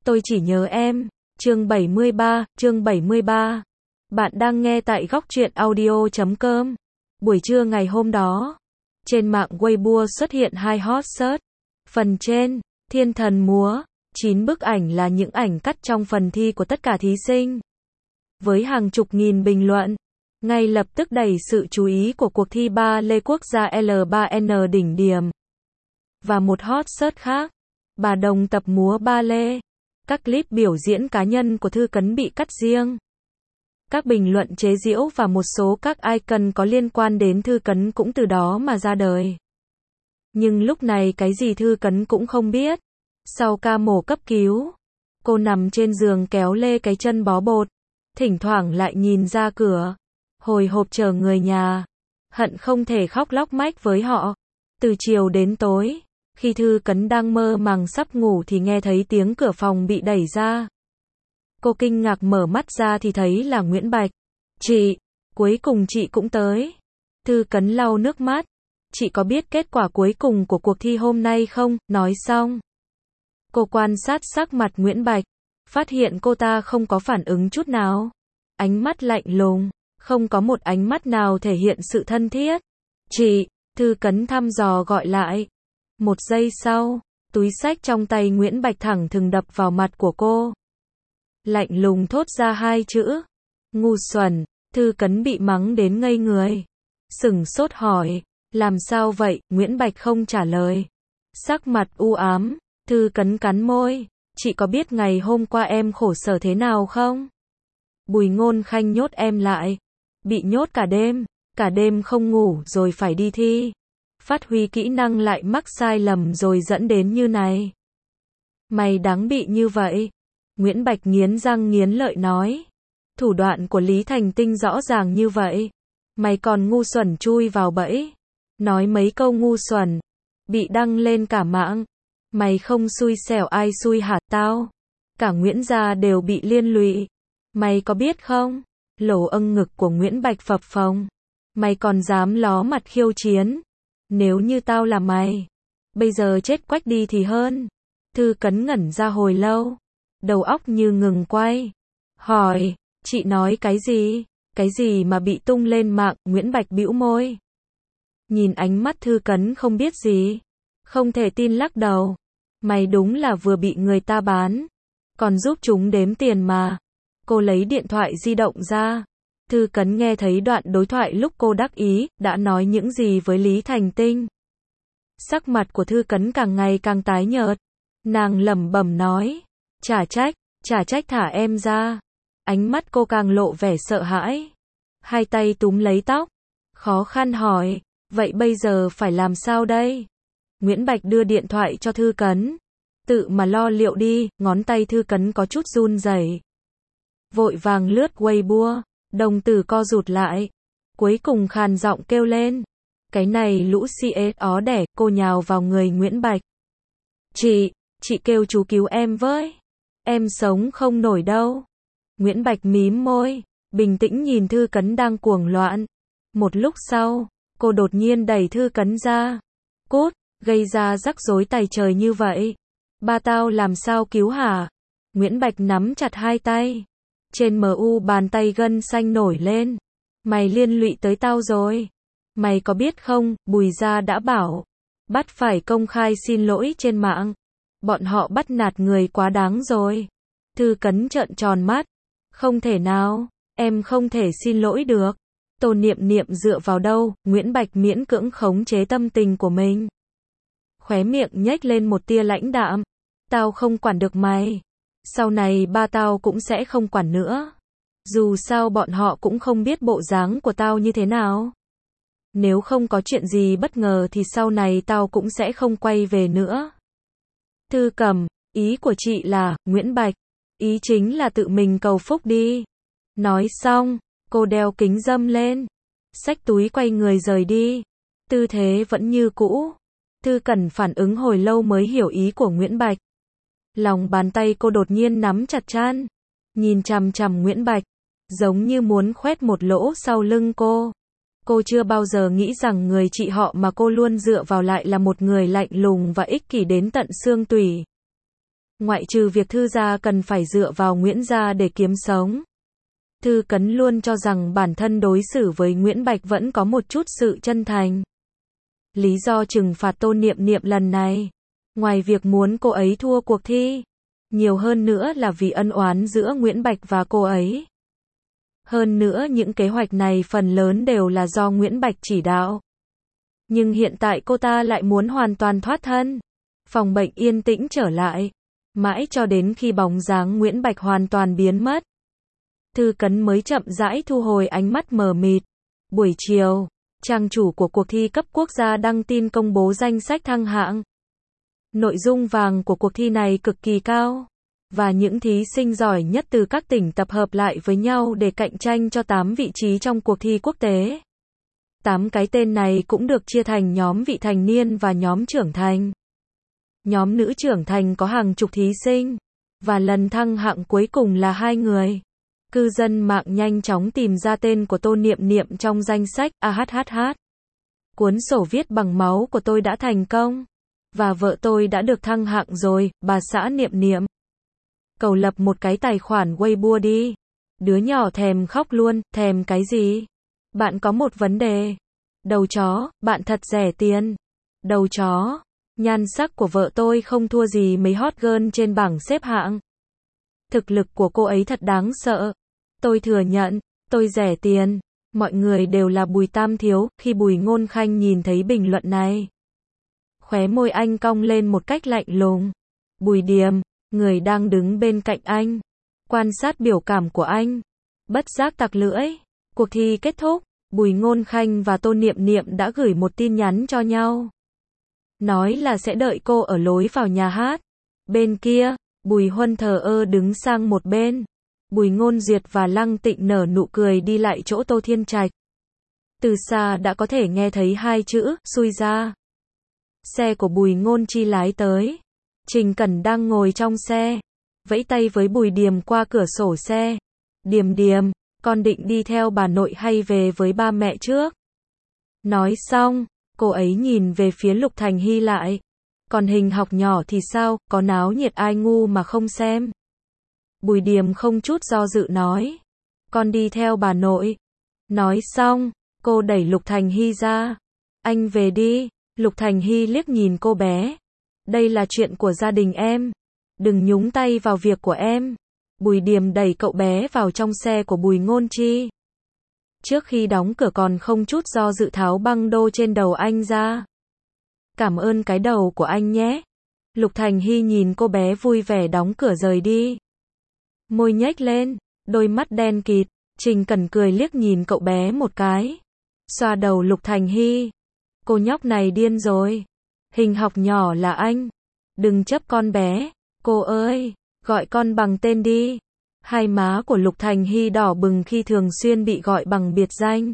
Tôi chỉ nhớ em. Chương 73. Bạn đang nghe tại góc truyện audio.com. Buổi trưa ngày hôm đó, trên mạng Weibo xuất hiện hai hot search. Phần trên, Thiên thần múa, 9 bức ảnh là những ảnh cắt trong phần thi của tất cả thí sinh. Với hàng chục nghìn bình luận, ngay lập tức đẩy sự chú ý của cuộc thi ba lê quốc gia L3N đỉnh điểm. Và một hot search khác, bà Đồng tập múa ba lê. Các clip biểu diễn cá nhân của Thư Cấn bị cắt riêng. Các bình luận chế giễu và một số các icon có liên quan đến Thư Cấn cũng từ đó mà ra đời. Nhưng lúc này cái gì Thư Cấn cũng không biết. Sau ca mổ cấp cứu, cô nằm trên giường kéo lê cái chân bó bột, thỉnh thoảng lại nhìn ra cửa, hồi hộp chờ người nhà, hận không thể khóc lóc mách với họ. Từ chiều đến tối, khi Thư Cấn đang mơ màng sắp ngủ thì nghe thấy tiếng cửa phòng bị đẩy ra. Cô kinh ngạc mở mắt ra thì thấy là Nguyễn Bạch. Chị, cuối cùng chị cũng tới. Thư Cấn lau nước mắt. Chị có biết kết quả cuối cùng của cuộc thi hôm nay không? Nói xong, cô quan sát sắc mặt Nguyễn Bạch, phát hiện cô ta không có phản ứng chút nào. Ánh mắt lạnh lùng, không có một ánh mắt nào thể hiện sự thân thiết. Chị, Thư Cấn thăm dò gọi lại. Một giây sau, túi xách trong tay Nguyễn Bạch thẳng thừng đập vào mặt của cô. Lạnh lùng thốt ra hai chữ. Ngu xuẩn. Thư Cấn bị mắng đến ngây người. Sửng sốt hỏi. Làm sao vậy? Nguyễn Bạch không trả lời. Sắc mặt u ám. Thư Cấn cắn môi. Chị có biết ngày hôm qua em khổ sở thế nào không? Bùi Ngôn Khanh nhốt em lại. Bị nhốt cả đêm không ngủ rồi phải đi thi. Phát huy kỹ năng lại mắc sai lầm rồi dẫn đến như này. Mày đáng bị như vậy. Nguyễn Bạch nghiến răng nghiến lợi nói. Thủ đoạn của Lý Thành Tinh rõ ràng như vậy. Mày còn ngu xuẩn chui vào bẫy. Nói mấy câu ngu xuẩn. Bị đăng lên cả mạng. Mày không xui xẻo ai xui hả tao? Cả Nguyễn gia đều bị liên lụy. Mày có biết không? Lỗ âng ngực của Nguyễn Bạch phập phồng. Mày còn dám ló mặt khiêu chiến. Nếu như tao là mày, bây giờ chết quách đi thì hơn. Thư Cấn ngẩn ra hồi lâu, đầu óc như ngừng quay. Hỏi, chị nói cái gì? Cái gì mà bị tung lên mạng? Nguyễn Bạch bĩu môi. Nhìn ánh mắt Thư Cấn không biết gì. Không thể tin lắc đầu. Mày đúng là vừa bị người ta bán, còn giúp chúng đếm tiền mà. Cô lấy điện thoại di động ra. Thư Cấn nghe thấy đoạn đối thoại lúc cô đắc ý, đã nói những gì với Lý Thành Tinh. Sắc mặt của Thư Cấn càng ngày càng tái nhợt. Nàng lẩm bẩm nói. Chả trách thả em ra. Ánh mắt cô càng lộ vẻ sợ hãi. Hai tay túm lấy tóc. Khó khăn hỏi. Vậy bây giờ phải làm sao đây? Nguyễn Bạch đưa điện thoại cho Thư Cấn. Tự mà lo liệu đi. Ngón tay Thư Cấn có chút run rẩy. Vội vàng lướt Weibo. Đồng tử co rụt lại. Cuối cùng khàn giọng kêu lên. Cái này lũ CS ó đẻ. Cô nhào vào người Nguyễn Bạch. Chị kêu chú cứu em với. Em sống không nổi đâu. Nguyễn Bạch mím môi, bình tĩnh nhìn Thư Cấn đang cuồng loạn. Một lúc sau, cô đột nhiên đẩy Thư Cấn ra. Cút, gây ra rắc rối tày trời như vậy. Ba tao làm sao cứu hả? Nguyễn Bạch nắm chặt hai tay. Trên mu bàn tay gân xanh nổi lên. Mày liên lụy tới tao rồi. Mày có biết không, Bùi gia đã bảo. Bắt phải công khai xin lỗi trên mạng. Bọn họ bắt nạt người quá đáng rồi. Thư Cấn trợn tròn mắt. Không thể nào, em không thể xin lỗi được. Tô Niệm Niệm dựa vào đâu? Nguyễn Bạch miễn cưỡng khống chế tâm tình của mình. Khóe miệng nhếch lên một tia lãnh đạm. Tao không quản được mày. Sau này ba tao cũng sẽ không quản nữa. Dù sao bọn họ cũng không biết bộ dáng của tao như thế nào. Nếu không có chuyện gì bất ngờ thì sau này tao cũng sẽ không quay về nữa. Thư Cầm, ý của chị là, Nguyễn Bạch, ý chính là tự mình cầu phúc đi. Nói xong, cô đeo kính râm lên, xách túi quay người rời đi. Tư thế vẫn như cũ. Thư Cẩn phản ứng hồi lâu mới hiểu ý của Nguyễn Bạch. Lòng bàn tay cô đột nhiên nắm chặt chan, nhìn chằm chằm Nguyễn Bạch, giống như muốn khoét một lỗ sau lưng cô. Cô chưa bao giờ nghĩ rằng người chị họ mà cô luôn dựa vào lại là một người lạnh lùng và ích kỷ đến tận xương tủy. Ngoại trừ việc Thư gia cần phải dựa vào Nguyễn gia để kiếm sống. Thư Cấn luôn cho rằng bản thân đối xử với Nguyễn Bạch vẫn có một chút sự chân thành. Lý do trừng phạt Tô Niệm Niệm lần này, ngoài việc muốn cô ấy thua cuộc thi, nhiều hơn nữa là vì ân oán giữa Nguyễn Bạch và cô ấy. Hơn nữa những kế hoạch này phần lớn đều là do Nguyễn Bạch chỉ đạo. Nhưng hiện tại cô ta lại muốn hoàn toàn thoát thân. Phòng bệnh yên tĩnh trở lại, mãi cho đến khi bóng dáng Nguyễn Bạch hoàn toàn biến mất. Thư Cấn mới chậm rãi thu hồi ánh mắt mờ mịt. Buổi chiều, trang chủ của cuộc thi cấp quốc gia đăng tin công bố danh sách thăng hạng. Nội dung vàng của cuộc thi này cực kỳ cao, và những thí sinh giỏi nhất từ các tỉnh tập hợp lại với nhau để cạnh tranh cho 8 vị trí trong cuộc thi quốc tế. 8 cái tên này cũng được chia thành nhóm vị thành niên và nhóm trưởng thành. Nhóm nữ trưởng thành có hàng chục thí sinh, và lần thăng hạng cuối cùng là 2 người. Cư dân mạng nhanh chóng tìm ra tên của Tô Niệm Niệm trong danh sách. AHHH. Cuốn sổ viết bằng máu của tôi đã thành công, và vợ tôi đã được thăng hạng rồi, bà xã Niệm Niệm. Cậu lập một cái tài khoản Weibo đi. Đứa nhỏ thèm khóc luôn, thèm cái gì? Bạn có một vấn đề. Đầu chó, bạn thật rẻ tiền. Đầu chó, nhan sắc của vợ tôi không thua gì mấy hot girl trên bảng xếp hạng. Thực lực của cô ấy thật đáng sợ. Tôi thừa nhận, tôi rẻ tiền. Mọi người đều là Bùi Tam Thiếu. Khi Bùi Ngôn Khanh nhìn thấy bình luận này, khóe môi anh cong lên một cách lạnh lùng. Bùi Điềm, người đang đứng bên cạnh anh, quan sát biểu cảm của anh, bất giác tặc lưỡi. Cuộc thi kết thúc, Bùi Ngôn Khanh và Tô Niệm Niệm đã gửi một tin nhắn cho nhau, nói là sẽ đợi cô ở lối vào nhà hát. Bên kia, Bùi Huân thờ ơ đứng sang một bên. Bùi Ngôn Duyệt và Lăng Tịnh nở nụ cười đi lại chỗ Tô Thiên Trạch. Từ xa đã có thể nghe thấy hai chữ, xui ra. Xe của Bùi Ngôn Chi lái tới. Trình Cẩn đang ngồi trong xe, vẫy tay với Bùi Điềm qua cửa sổ xe. Điềm Điềm, con định đi theo bà nội hay về với ba mẹ trước? Nói xong, cô ấy nhìn về phía Lục Thành Hy lại. Còn Hình Học nhỏ thì sao, có náo nhiệt ai ngu mà không xem? Bùi Điềm không chút do dự nói. Con đi theo bà nội. Nói xong, cô đẩy Lục Thành Hy ra. Anh về đi. Lục Thành Hy liếc nhìn cô bé. Đây là chuyện của gia đình em. Đừng nhúng tay vào việc của em. Bùi Điềm đẩy cậu bé vào trong xe của Bùi Ngôn Chi. Trước khi đóng cửa còn không chút do dự tháo băng đô trên đầu anh ra. Cảm ơn cái đầu của anh nhé. Lục Thành Hy nhìn cô bé vui vẻ đóng cửa rời đi. Môi nhếch lên, đôi mắt đen kịt. Trình Cẩn cười liếc nhìn cậu bé một cái. Xoa đầu Lục Thành Hy. Cô nhóc này điên rồi. Hình Học nhỏ là anh. Đừng chấp con bé. Cô ơi, gọi con bằng tên đi. Hai má của Lục Thành Hy đỏ bừng khi thường xuyên bị gọi bằng biệt danh.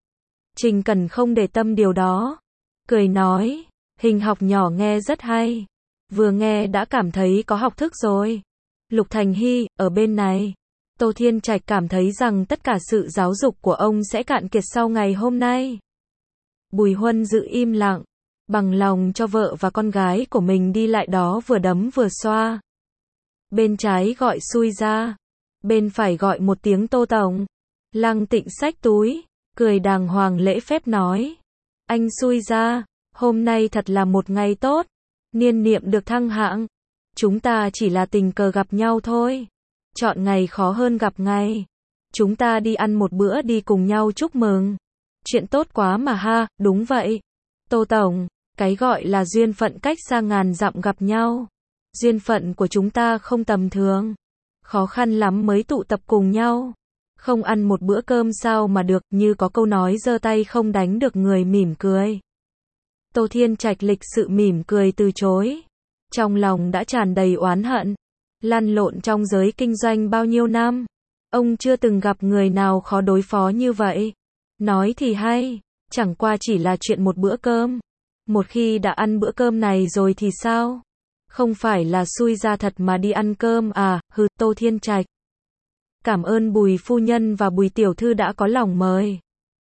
Trình Cẩn không để tâm điều đó. Cười nói, Hình Học nhỏ nghe rất hay. Vừa nghe đã cảm thấy có học thức rồi. Lục Thành Hy, ở bên này. Tô Thiên Trạch cảm thấy rằng tất cả sự giáo dục của ông sẽ cạn kiệt sau ngày hôm nay. Bùi Huân giữ im lặng, bằng lòng cho vợ và con gái của mình đi lại đó vừa đấm vừa xoa. Bên trái gọi xui ra, bên phải gọi một tiếng Tô Tổng. Lăng Tịnh xách túi, cười đàng hoàng lễ phép nói. Anh xui ra, hôm nay thật là một ngày tốt. Niên Niệm được thăng hạng. Chúng ta chỉ là tình cờ gặp nhau thôi. Chọn ngày khó hơn gặp ngày. Chúng ta đi ăn một bữa đi cùng nhau chúc mừng. Chuyện tốt quá mà ha, đúng vậy. Tô Tổng, cái gọi là duyên phận cách xa ngàn dặm gặp nhau. Duyên phận của chúng ta không tầm thường. Khó khăn lắm mới tụ tập cùng nhau. Không ăn một bữa cơm sao mà được, như có câu nói giơ tay không đánh được người mỉm cười. Tô Thiên Trạch lịch sự mỉm cười từ chối. Trong lòng đã tràn đầy oán hận. Lăn lộn trong giới kinh doanh bao nhiêu năm. Ông chưa từng gặp người nào khó đối phó như vậy. Nói thì hay, chẳng qua chỉ là chuyện một bữa cơm. Một khi đã ăn bữa cơm này rồi thì sao? Không phải là xui ra thật mà đi ăn cơm à, hừ, Tô Thiên Trạch. Cảm ơn Bùi phu nhân và Bùi tiểu thư đã có lòng mời.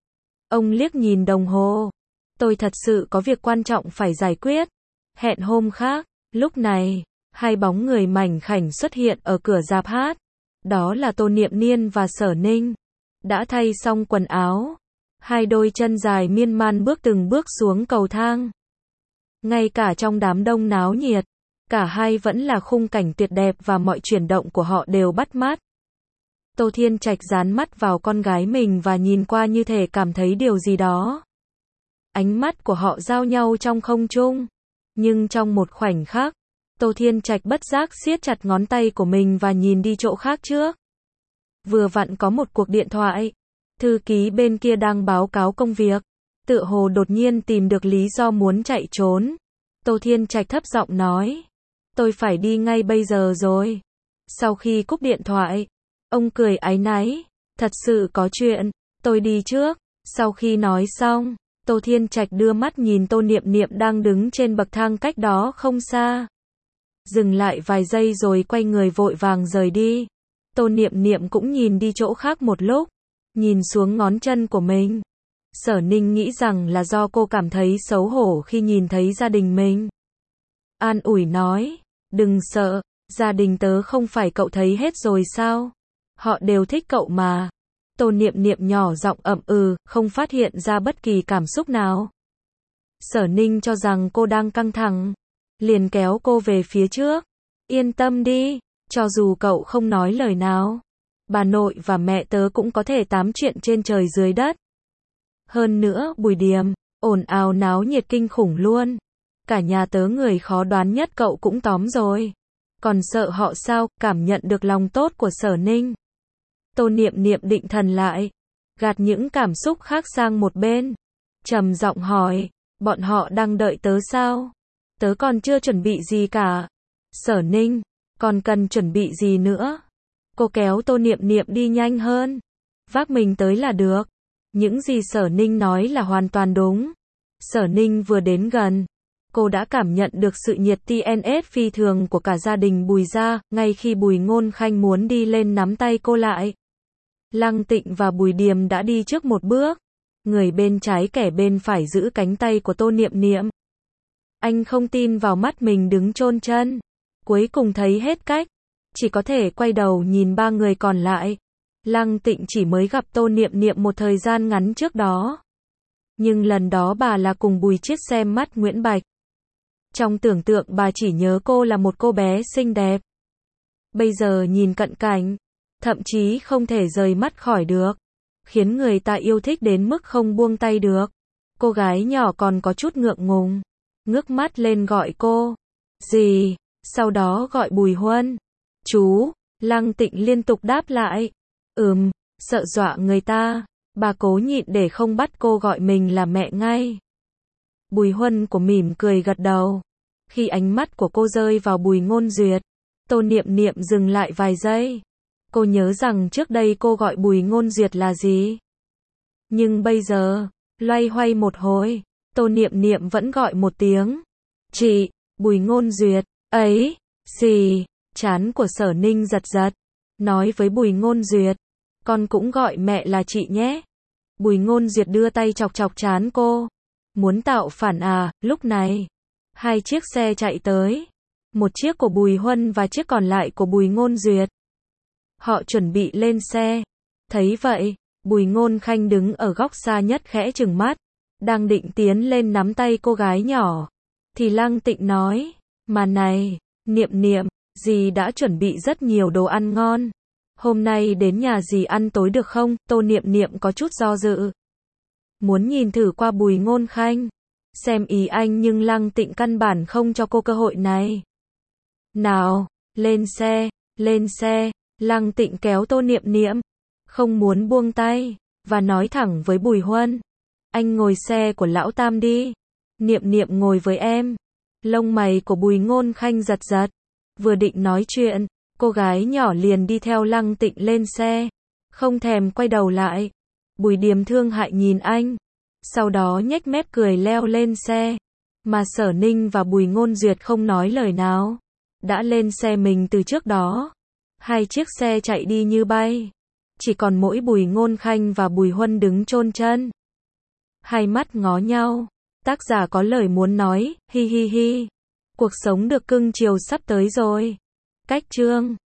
Ông liếc nhìn đồng hồ. Tôi thật sự có việc quan trọng phải giải quyết. Hẹn hôm khác. Lúc này, Hai bóng người mảnh khảnh xuất hiện ở cửa rạp hát. Đó là Tô Niệm Niên và Sở Ninh. Đã thay xong quần áo. Hai đôi chân dài miên man bước từng bước xuống cầu thang. Ngay cả trong đám đông náo nhiệt, cả hai vẫn là khung cảnh tuyệt đẹp và mọi chuyển động của họ đều bắt mắt. Tô Thiên Trạch dán mắt vào con gái mình và nhìn qua như thể cảm thấy điều gì đó. Ánh mắt của họ giao nhau trong không trung. Nhưng trong một khoảnh khắc, Tô Thiên Trạch bất giác siết chặt ngón tay của mình và nhìn đi chỗ khác trước. Vừa vặn có một cuộc điện thoại. Thư ký bên kia đang báo cáo công việc. Tựa hồ đột nhiên tìm được lý do muốn chạy trốn. Tô Thiên Trạch thấp giọng nói. Tôi phải đi ngay bây giờ rồi. Sau khi cúp điện thoại, ông cười áy náy. Thật sự có chuyện, tôi đi trước. Sau khi nói xong, Tô Thiên Trạch đưa mắt nhìn Tô Niệm Niệm đang đứng trên bậc thang cách đó không xa. Dừng lại vài giây rồi quay người vội vàng rời đi. Tô Niệm Niệm cũng nhìn đi chỗ khác một lúc. Nhìn xuống ngón chân của mình. Sở Ninh nghĩ rằng là do cô cảm thấy xấu hổ khi nhìn thấy gia đình mình. An ủi nói, đừng sợ, gia đình tớ không phải cậu thấy hết rồi sao? Họ đều thích cậu mà. Tô Niệm Niệm nhỏ giọng ậm ừ, không phát hiện ra bất kỳ cảm xúc nào. Sở Ninh cho rằng cô đang căng thẳng, liền kéo cô về phía trước. Yên tâm đi, cho dù cậu không nói lời nào, bà nội và mẹ tớ cũng có thể tám chuyện trên trời dưới đất. Hơn nữa, Bùi Điềm, ồn ào náo nhiệt kinh khủng luôn. Cả nhà tớ người khó đoán nhất cậu cũng tóm rồi. Còn sợ họ sao, cảm nhận được lòng tốt của Sở Ninh. Tô Niệm Niệm định thần lại, gạt những cảm xúc khác sang một bên. Trầm giọng hỏi, bọn họ đang đợi tớ sao? Tớ còn chưa chuẩn bị gì cả. Sở Ninh, còn cần chuẩn bị gì nữa? Cô kéo Tô Niệm Niệm đi nhanh hơn. Vác mình tới là được. Những gì Sở Ninh nói là hoàn toàn đúng. Sở Ninh vừa đến gần, cô đã cảm nhận được sự nhiệt TNS phi thường của cả gia đình Bùi gia, ngay khi Bùi Ngôn Khanh muốn đi lên nắm tay cô lại. Lăng Tịnh và Bùi Điềm đã đi trước một bước. Người bên trái kẻ bên phải giữ cánh tay của Tô Niệm Niệm. Anh không tin vào mắt mình đứng chôn chân. Cuối cùng thấy hết cách. Chỉ có thể quay đầu nhìn ba người còn lại. Lăng Tịnh chỉ mới gặp Tô Niệm Niệm một thời gian ngắn trước đó. Nhưng lần đó bà là cùng Bùi Chiết xem mắt Nguyễn Bạch. Trong tưởng tượng bà chỉ nhớ cô là một cô bé xinh đẹp. Bây giờ nhìn cận cảnh, thậm chí không thể rời mắt khỏi được. Khiến người ta yêu thích đến mức không buông tay được. Cô gái nhỏ còn có chút ngượng ngùng. Ngước mắt lên gọi cô. Gì? Sau đó gọi Bùi Huân. Chú. Lăng Tịnh liên tục đáp lại. Sợ dọa người ta. Bà cố nhịn để không bắt cô gọi mình là mẹ ngay. Bùi Huân của mỉm cười gật đầu. Khi ánh mắt của cô rơi vào Bùi Ngôn Duyệt, Tô Niệm Niệm dừng lại vài giây. Cô nhớ rằng trước đây cô gọi Bùi Ngôn Duyệt là gì. Nhưng bây giờ, loay hoay một hồi, Tô Niệm Niệm vẫn gọi một tiếng. Chị, Bùi Ngôn Duyệt, ấy, gì, trán của Sở Ninh giật giật. Nói với Bùi Ngôn Duyệt, con cũng gọi mẹ là chị nhé. Bùi Ngôn Duyệt đưa tay chọc chọc trán cô. Muốn tạo phản à? Lúc này, hai chiếc xe chạy tới. Một chiếc của Bùi Huân và chiếc còn lại của Bùi Ngôn Duyệt. Họ chuẩn bị lên xe. Thấy vậy, Bùi Ngôn Khanh đứng ở góc xa nhất khẽ trừng mắt. Đang định tiến lên nắm tay cô gái nhỏ. Thì Lăng Tịnh nói, mà này, Niệm Niệm, dì đã chuẩn bị rất nhiều đồ ăn ngon. Hôm nay đến nhà dì ăn tối được không? Tô Niệm Niệm có chút do dự. Muốn nhìn thử qua Bùi Ngôn Khanh. Xem ý anh nhưng Lăng Tịnh căn bản không cho cô cơ hội này. Nào, lên xe, lên xe. Lăng Tịnh kéo Tô Niệm Niệm. Không muốn buông tay. Và nói thẳng với Bùi Huân. Anh ngồi xe của lão Tam đi. Niệm Niệm ngồi với em. Lông mày của Bùi Ngôn Khanh giật giật. Vừa định nói chuyện, cô gái nhỏ liền đi theo Lăng Tịnh lên xe. Không thèm quay đầu lại. Bùi Điềm thương hại nhìn anh. Sau đó nhếch mép cười leo lên xe. Mà Sở Ninh và Bùi Ngôn Duyệt không nói lời nào. Đã lên xe mình từ trước đó. Hai chiếc xe chạy đi như bay. Chỉ còn mỗi Bùi Ngôn Khanh và Bùi Huân đứng chôn chân. Hai mắt ngó nhau. Tác giả có lời muốn nói, hi hi hi. Cuộc sống được cưng chiều sắp tới rồi. Cách chương